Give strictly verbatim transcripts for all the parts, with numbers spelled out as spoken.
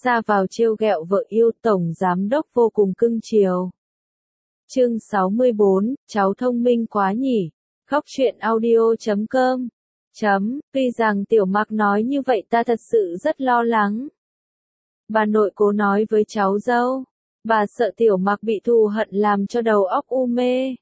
ra vào trêu ghẹo vợ yêu, tổng giám đốc vô cùng cưng chiều. Chương sáu mươi bốn, cháu thông minh quá nhỉ. Góc truyện audio chấm com. Chấm, tuy rằng Tiểu Mặc nói như vậy ta thật sự rất lo lắng. Bà nội Cố nói với cháu dâu. Bà sợ Tiểu Mặc bị thù hận làm cho đầu óc u mê.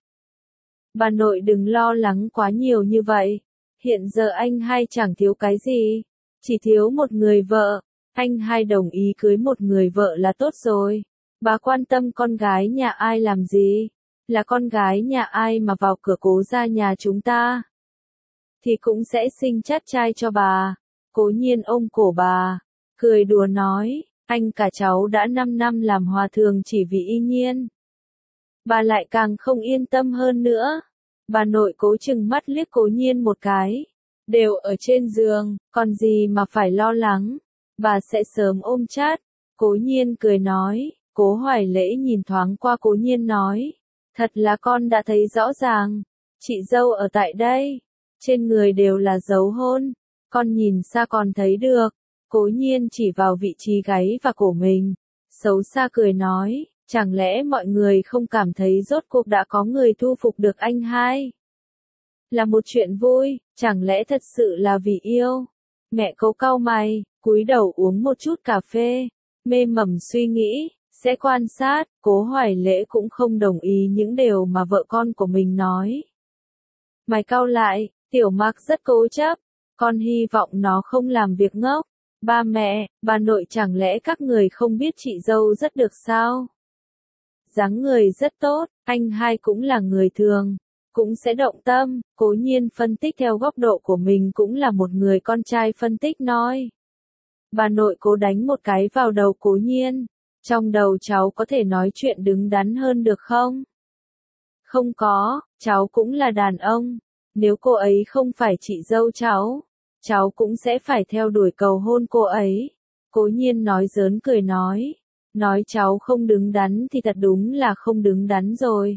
Bà nội đừng lo lắng quá nhiều như vậy. Hiện giờ anh hai chẳng thiếu cái gì. Chỉ thiếu một người vợ. Anh hai đồng ý cưới một người vợ là tốt rồi. Bà quan tâm con gái nhà ai làm gì? Là con gái nhà ai mà vào cửa Cố gia nhà chúng ta? Thì cũng sẽ sinh chát trai cho bà. Cố Nhiên ôm cổ bà. Cười đùa nói. Anh cả cháu đã năm năm làm hòa thượng chỉ vì Y Nhiên. Bà lại càng không yên tâm hơn nữa. Bà nội Cố chừng mắt liếc Cố Nhiên một cái. Đều ở trên giường, còn gì mà phải lo lắng. Bà sẽ sớm ôm chát. Cố Nhiên cười nói. Cố Hoài Lễ nhìn thoáng qua Cố Nhiên nói. Thật là con đã thấy rõ ràng. Chị dâu ở tại đây. Trên người đều là dấu hôn. Con nhìn xa còn thấy được. Cố Nhiên chỉ vào vị trí gáy và cổ mình. Xấu xa cười nói. Chẳng lẽ mọi người không cảm thấy rốt cuộc đã có người thu phục được anh hai? Là một chuyện vui, chẳng lẽ thật sự là vì yêu? Mẹ Cố cau mày, cúi đầu uống một chút cà phê. Mê mẩn suy nghĩ, sẽ quan sát. Cố Hoài Lễ cũng không đồng ý những điều mà vợ con của mình nói. Mày cau lại, Tiểu Mặc rất cố chấp. Con hy vọng nó không làm việc ngốc. Ba mẹ, bà nội chẳng lẽ các người không biết chị dâu rất được sao? Dáng người rất tốt, anh hai cũng là người thường, cũng sẽ động tâm. Cố Nhiên phân tích theo góc độ của mình, cũng là một người con trai phân tích nói. Bà nội Cố đánh một cái vào đầu Cố Nhiên. Trong đầu cháu có thể nói chuyện đứng đắn hơn được không? Không có, cháu cũng là đàn ông. Nếu cô ấy không phải chị dâu cháu, cháu cũng sẽ phải theo đuổi cầu hôn cô ấy. Cố Nhiên nói giỡn cười nói. Nói cháu không đứng đắn thì thật đúng là không đứng đắn rồi.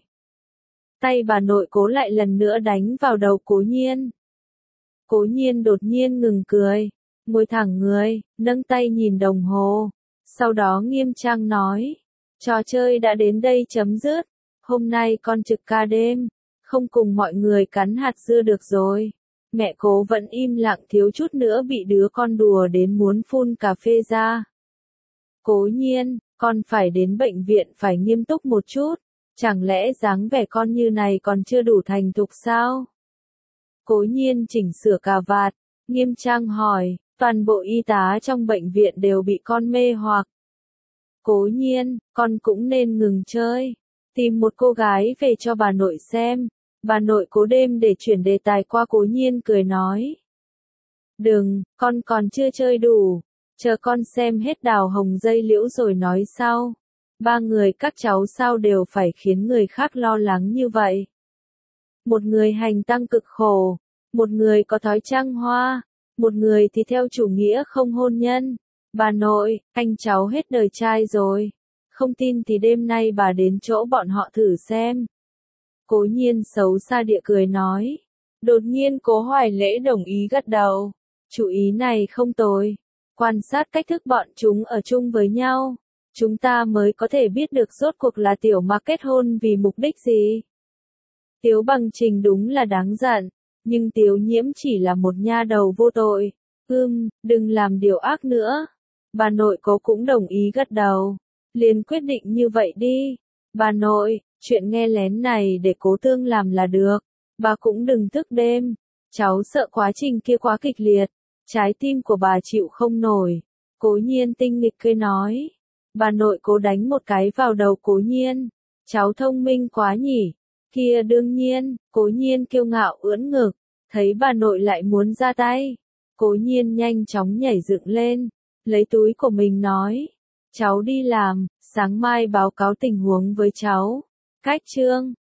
Tay bà nội Cố lại lần nữa đánh vào đầu Cố Nhiên. Cố Nhiên đột nhiên ngừng cười, ngồi thẳng người, nâng tay nhìn đồng hồ. Sau đó nghiêm trang nói. Trò chơi đã đến đây chấm dứt. Hôm nay con trực ca đêm. Không cùng mọi người cắn hạt dưa được rồi. Mẹ Cố vẫn im lặng, thiếu chút nữa bị đứa con đùa đến muốn phun cà phê ra. Cố Nhiên, con phải đến bệnh viện phải nghiêm túc một chút. Chẳng lẽ dáng vẻ con như này còn chưa đủ thành thục sao? Cố Nhiên chỉnh sửa cà vạt, nghiêm trang hỏi. Toàn bộ y tá trong bệnh viện đều bị con mê hoặc. Cố Nhiên, con cũng nên ngừng chơi. Tìm một cô gái về cho bà nội xem. Bà nội Cố đêm để chuyển đề tài qua Cố Nhiên cười nói. Đừng, con còn chưa chơi đủ. Chờ con xem hết Đào Hồng Dây Liễu rồi nói sau. Ba người các cháu sao đều phải khiến người khác lo lắng như vậy. Một người hành tăng cực khổ. Một người có thói trăng hoa. Một người thì theo chủ nghĩa không hôn nhân. Bà nội, anh cháu hết đời trai rồi. Không tin thì đêm nay bà đến chỗ bọn họ thử xem. Cố Nhiên xấu xa địa cười nói. Đột nhiên Cố Hoài Lễ đồng ý gật đầu. Chủ ý này không tồi. Quan sát cách thức bọn chúng ở chung với nhau. Chúng ta mới có thể biết được rốt cuộc là Tiểu Mặc kết hôn vì mục đích gì. Tiếu Bằng Trình đúng là đáng giận. Nhưng Tiếu Nhiễm chỉ là một nha đầu vô tội. Ưm, đừng làm điều ác nữa. Bà nội Cố cũng đồng ý gật đầu. Liền quyết định như vậy đi. Bà nội, chuyện nghe lén này để Cố Tương làm là được. Bà cũng đừng thức đêm. Cháu sợ quá trình kia quá kịch liệt. Trái tim của bà chịu không nổi. Cố Nhiên tinh nghịch cười nói. Bà nội Cố đánh một cái vào đầu Cố Nhiên. Cháu thông minh quá nhỉ. Kia đương nhiên. Cố Nhiên kiêu ngạo ưỡn ngực. Thấy bà nội lại muốn ra tay. Cố Nhiên nhanh chóng nhảy dựng lên. Lấy túi của mình nói. Cháu đi làm. Sáng mai báo cáo tình huống với cháu. Cách chương.